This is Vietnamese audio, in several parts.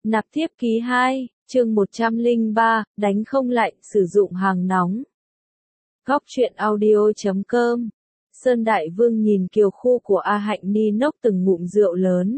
Nạp thiếp ký 2, chương 103, đánh không lại, sử dụng hàng nóng. Góc truyện audio.com. Sơn Đại Vương nhìn kiều khu của A Hạnh Ni nốc từng ngụm rượu lớn.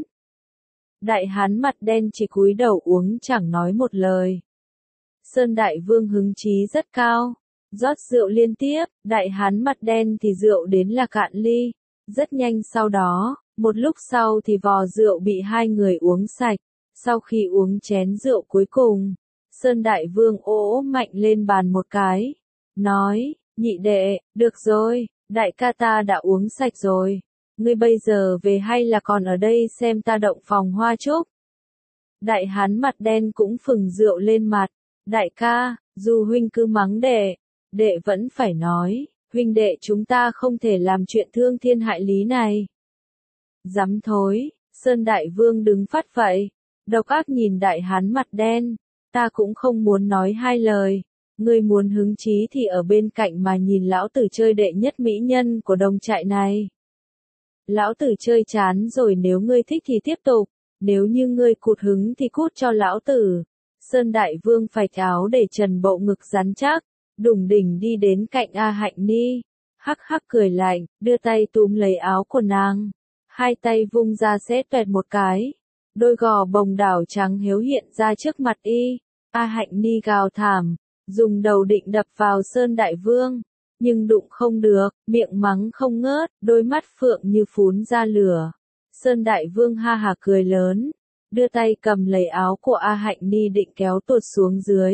Đại hán mặt đen chỉ cúi đầu uống chẳng nói một lời. Sơn Đại Vương hứng chí rất cao, rót rượu liên tiếp, đại hán mặt đen thì rượu đến là cạn ly. Rất nhanh sau đó, một lúc sau thì vò rượu bị hai người uống sạch. Sau khi uống chén rượu cuối cùng, Sơn Đại Vương ỗ mạnh lên bàn một cái, nói, nhị đệ, được rồi, đại ca ta đã uống sạch rồi, ngươi bây giờ về hay là còn ở đây xem ta động phòng hoa trúc? Đại hán mặt đen cũng phừng rượu lên mặt, đại ca, dù huynh cứ mắng đệ vẫn phải nói, huynh đệ chúng ta không thể làm chuyện thương thiên hại lý này. Dám thối, Sơn Đại Vương đứng phát vậy. Độc ác nhìn đại hán mặt đen, ta cũng không muốn nói hai lời, ngươi muốn hứng chí thì ở bên cạnh mà nhìn lão tử chơi đệ nhất mỹ nhân của đồng trại này. Lão tử chơi chán rồi, nếu ngươi thích thì tiếp tục, nếu như ngươi cụt hứng thì cút cho lão tử. Sơn Đại Vương phạch áo để trần bộ ngực rắn chắc, đùng đỉnh đi đến cạnh A Hạnh Ni, hắc hắc cười lạnh, đưa tay túm lấy áo của nàng, hai tay vung ra xé toẹt một cái. Đôi gò bồng đảo trắng hiếu hiện ra trước mặt y, A Hạnh Ni gào thảm, dùng đầu định đập vào Sơn Đại Vương, nhưng đụng không được, miệng mắng không ngớt, đôi mắt phượng như phún ra lửa. Sơn Đại Vương ha hà cười lớn, đưa tay cầm lấy áo của A Hạnh Ni định kéo tuột xuống dưới.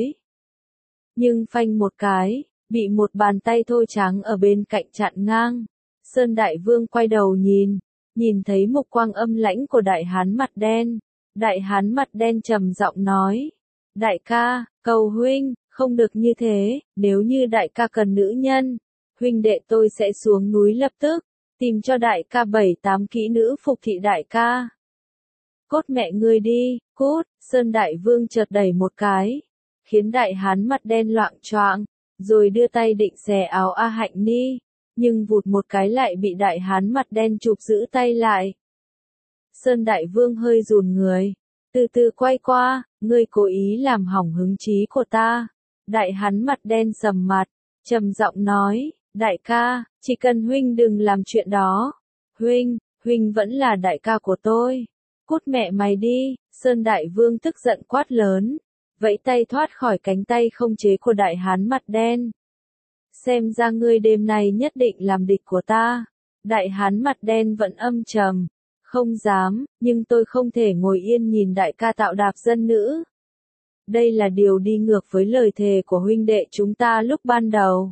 Nhưng phanh một cái, bị một bàn tay thô trắng ở bên cạnh chặn ngang. Sơn Đại Vương quay đầu nhìn thấy mục quang âm lãnh của đại hán mặt đen. Đại hán mặt đen trầm giọng nói, đại ca, cầu huynh, không được như thế, nếu như đại ca cần nữ nhân, huynh đệ tôi sẽ xuống núi lập tức, tìm cho đại ca 7-8 kỹ nữ phục thị đại ca. Cốt mẹ ngươi đi, cút, Sơn Đại Vương chợt đẩy một cái, khiến đại hán mặt đen loạng choạng, rồi đưa tay định xé áo A Hạnh Ni. Nhưng vụt một cái lại bị đại hán mặt đen chụp giữ tay lại. Sơn Đại Vương hơi rùn người, từ từ quay qua, ngươi cố ý làm hỏng hứng chí của ta. Đại hán mặt đen sầm mặt, trầm giọng nói, đại ca, chỉ cần huynh đừng làm chuyện đó. Huynh vẫn là đại ca của tôi. Cút mẹ mày đi, Sơn Đại Vương tức giận quát lớn, vẫy tay thoát khỏi cánh tay không chế của đại hán mặt đen. Xem ra ngươi đêm nay nhất định làm địch của ta. Đại hán mặt đen vẫn âm trầm, không dám, nhưng tôi không thể ngồi yên nhìn đại ca tạo đạp dân nữ. Đây là điều đi ngược với lời thề của huynh đệ chúng ta lúc ban đầu.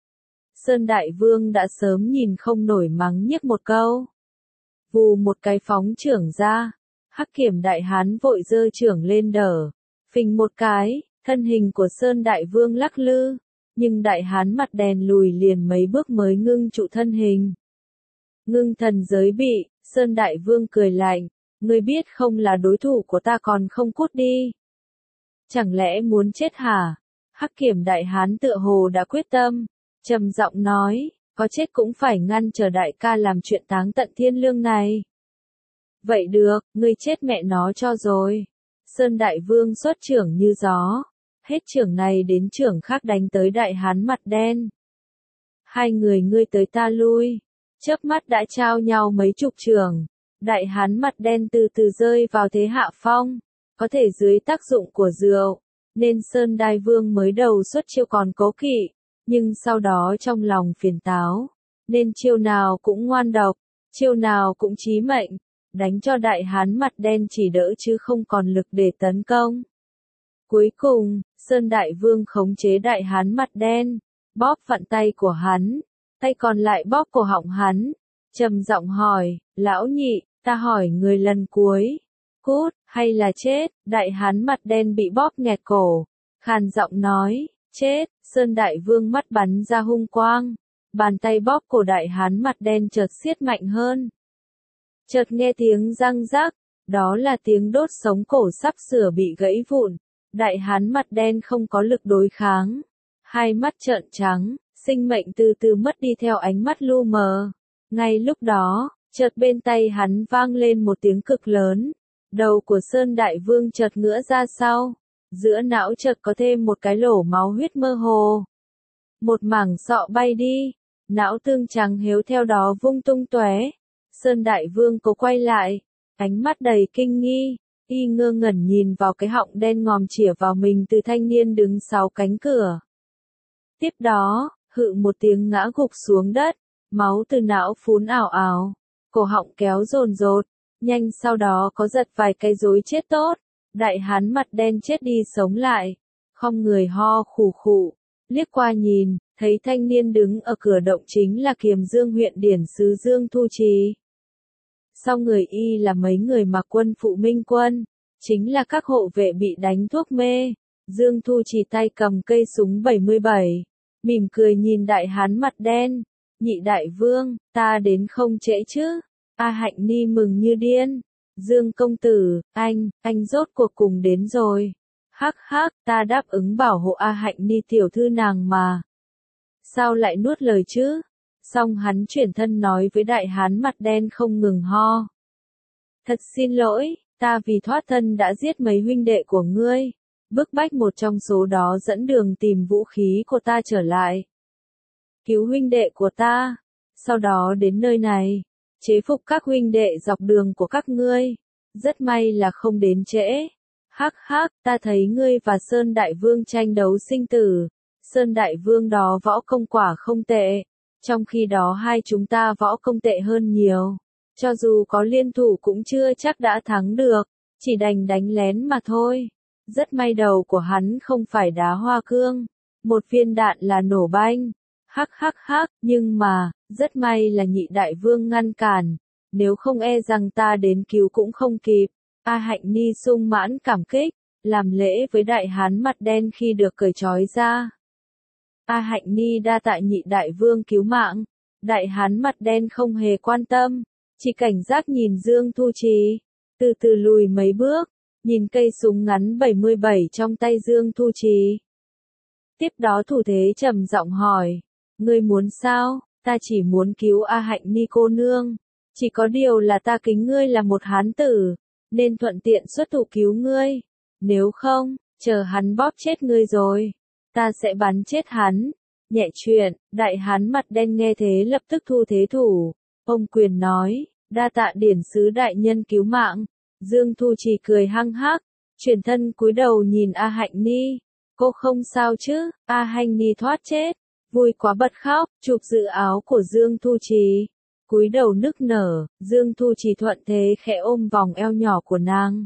Sơn Đại Vương đã sớm nhìn không nổi mắng nhiếc một câu. Vù một cái phóng trưởng ra, Hắc Kiểm đại hán vội giơ trưởng lên đỡ, phình một cái, thân hình của Sơn Đại Vương lắc lư. Nhưng đại hán mặt đen lùi liền mấy bước mới ngưng trụ thân hình. Ngưng thần giới bị, Sơn Đại Vương cười lạnh, ngươi biết không là đối thủ của ta còn không cút đi. Chẳng lẽ muốn chết hả? Hắc Kiểm đại hán tựa hồ đã quyết tâm, trầm giọng nói, có chết cũng phải ngăn chờ đại ca làm chuyện táng tận thiên lương này. Vậy được, ngươi chết mẹ nó cho rồi. Sơn Đại Vương xuất trưởng như gió. Hết trưởng này đến trưởng khác đánh tới đại hán mặt đen. Hai người ngươi tới ta lui, chớp mắt đã trao nhau mấy chục trưởng. Đại hán mặt đen từ từ rơi vào thế hạ phong, có thể dưới tác dụng của rượu, nên Sơn Đại Vương mới đầu xuất chiêu còn cố kỵ, nhưng sau đó trong lòng phiền táo, nên chiêu nào cũng ngoan độc, chiêu nào cũng chí mệnh, đánh cho đại hán mặt đen chỉ đỡ chứ không còn lực để tấn công. Cuối cùng, Sơn Đại Vương khống chế đại hán mặt đen, bóp vặn tay của hắn, tay còn lại bóp cổ họng hắn, trầm giọng hỏi, lão nhị, ta hỏi người lần cuối, cút, hay là chết? Đại hán mặt đen bị bóp nghẹt cổ, khàn giọng nói, chết. Sơn Đại Vương mắt bắn ra hung quang, bàn tay bóp cổ đại hán mặt đen chợt siết mạnh hơn. Chợt nghe tiếng răng rắc, đó là tiếng đốt sống cổ sắp sửa bị gãy vụn. Đại hán mặt đen không có lực đối kháng, hai mắt trợn trắng, sinh mệnh từ từ mất đi theo ánh mắt lu mờ. Ngay lúc đó, chợt bên tay hắn vang lên một tiếng cực lớn, Đầu của Sơn Đại Vương chợt ngửa ra sau, giữa não chợt có thêm một cái lỗ máu huyết mơ hồ. Một mảng sọ bay đi, não tương trắng héo theo đó vung tung tóe. Sơn Đại Vương cố quay lại, ánh mắt đầy kinh nghi, y ngơ ngẩn nhìn vào cái họng đen ngòm chĩa vào mình từ thanh niên đứng sau cánh cửa. Tiếp đó, hự một tiếng ngã gục xuống đất, máu từ não phún ảo ảo, cổ họng kéo dồn dột, nhanh sau đó có giật vài cái rối chết tốt, đại hán mặt đen chết đi sống lại, không người ho khủ khụ, liếc qua nhìn, thấy thanh niên đứng ở cửa động chính là Kiềm Dương huyện điển sứ Dương Thu Trì. Sau người y là mấy người mặc quân phụ minh quân, chính là các hộ vệ bị đánh thuốc mê. Dương Thu Trì tay cầm cây súng 77, mỉm cười nhìn đại hán mặt đen, nhị đại vương, ta đến không trễ chứ? A Hạnh Ni mừng như điên, Dương công tử, anh rốt cuộc cùng đến rồi. Hắc hắc, ta đáp ứng bảo hộ A Hạnh Ni tiểu thư nàng mà. Sao lại nuốt lời chứ? Xong hắn chuyển thân nói với đại hán mặt đen không ngừng ho. Thật xin lỗi, ta vì thoát thân đã giết mấy huynh đệ của ngươi, bức bách một trong số đó dẫn đường tìm vũ khí của ta trở lại. Cứu huynh đệ của ta, sau đó đến nơi này, chế phục các huynh đệ dọc đường của các ngươi, rất may là không đến trễ. Hắc hắc, ta thấy ngươi và Sơn Đại Vương tranh đấu sinh tử, Sơn Đại Vương đó võ công quả không tệ, trong khi đó hai chúng ta võ công tệ hơn nhiều, cho dù có liên thủ cũng chưa chắc đã thắng được, chỉ đành đánh lén mà thôi. Rất may đầu của hắn không phải đá hoa cương, một viên đạn là nổ banh. Hắc hắc hắc, nhưng mà, rất may là nhị đại vương ngăn cản, nếu không e rằng ta đến cứu cũng không kịp. A Hạnh Ni sung mãn cảm kích, làm lễ với đại hán mặt đen khi được cởi trói ra. A Hạnh Ni đa tạ nhị đại vương cứu mạng, đại hán mặt đen không hề quan tâm, chỉ cảnh giác nhìn Dương Thu Trì, từ từ lùi mấy bước, nhìn cây súng ngắn 77 trong tay Dương Thu Trì. Tiếp đó thủ thế trầm giọng hỏi, ngươi muốn sao? Ta chỉ muốn cứu A Hạnh Ni cô nương, chỉ có điều là ta kính ngươi là một hán tử, nên thuận tiện xuất thủ cứu ngươi, nếu không, chờ hắn bóp chết ngươi rồi, ta sẽ bắn chết hắn. Nhẹ chuyện, đại hán mặt đen nghe thế lập tức thu thế thủ, ông quyền nói, đa tạ điển sứ đại nhân cứu mạng. Dương Thu Trì cười hăng hắc, chuyển thân cúi đầu nhìn A Hạnh Ni, cô không sao chứ? A Hạnh Ni thoát chết, vui quá bật khóc, chụp giữ áo của Dương Thu Trì, cúi đầu nức nở. Dương Thu Trì thuận thế khẽ ôm vòng eo nhỏ của nàng,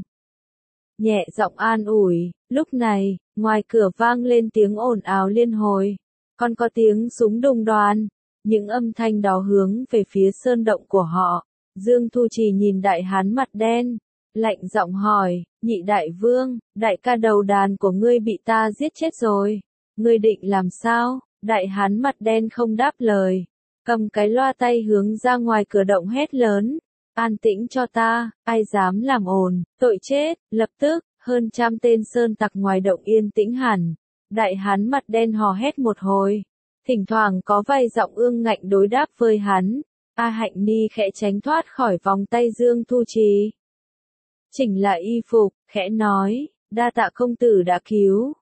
nhẹ giọng an ủi. Lúc này, ngoài cửa vang lên tiếng ồn ào liên hồi, còn có tiếng súng đùng đoan, những âm thanh đó hướng về phía sơn động của họ. Dương Thu Trì nhìn đại hán mặt đen, lạnh giọng hỏi, nhị đại vương, đại ca đầu đàn của ngươi bị ta giết chết rồi, ngươi định làm sao? Đại hán mặt đen không đáp lời, cầm cái loa tay hướng ra ngoài cửa động hét lớn, an tĩnh cho ta, ai dám làm ồn, tội chết. Lập tức, hơn 100 tên sơn tặc ngoài động yên tĩnh hẳn, đại hán mặt đen hò hét một hồi, thỉnh thoảng có vài giọng ương ngạnh đối đáp với hắn. A Hạnh Ni khẽ tránh thoát khỏi vòng tay Dương Thu Trì, chỉnh lại y phục, khẽ nói, đa tạ công tử đã cứu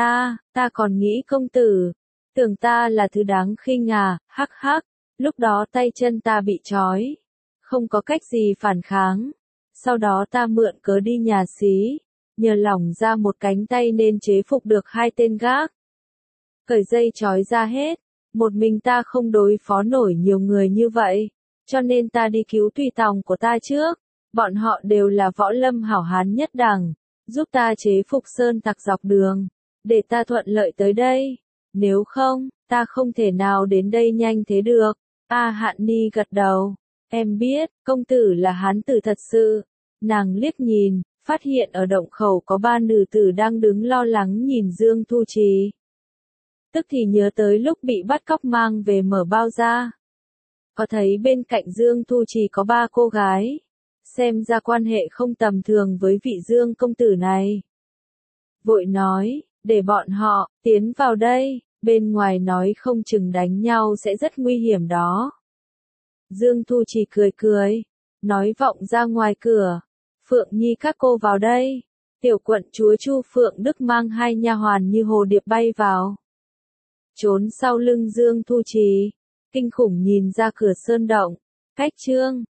ta còn nghĩ công tử tưởng ta là thứ đáng khinh à? Hắc hắc, lúc đó tay chân ta bị trói, không có cách gì phản kháng, sau đó ta mượn cớ đi nhà xí, nhờ lỏng ra một cánh tay nên chế phục được hai tên gác, cởi dây trói ra hết, một mình ta không đối phó nổi nhiều người như vậy, cho nên ta đi cứu tùy tòng của ta trước, bọn họ đều là võ lâm hảo hán nhất đẳng, giúp ta chế phục sơn tặc dọc đường, để ta thuận lợi tới đây, nếu không, ta không thể nào đến đây nhanh thế được. A Hạnh Ni gật đầu, em biết, công tử là hán tử thật sự. Nàng liếc nhìn, phát hiện ở động khẩu có 3 nữ tử đang đứng lo lắng nhìn Dương Thu Trì. Tức thì nhớ tới lúc bị bắt cóc mang về mở bao ra. Có thấy bên cạnh Dương Thu Trì có 3 cô gái, xem ra quan hệ không tầm thường với vị Dương công tử này. Vội nói, để bọn họ tiến vào đây, bên ngoài nói không chừng đánh nhau sẽ rất nguy hiểm đó. Dương Thu Trì cười cười, nói vọng ra ngoài cửa, Phượng Nhi các cô vào đây. Tiểu quận chúa Chu Phượng Đức mang hai nha hoàn như hồ điệp bay vào. Trốn sau lưng Dương Thu Trì. Kinh khủng nhìn ra cửa sơn động. Cách chương.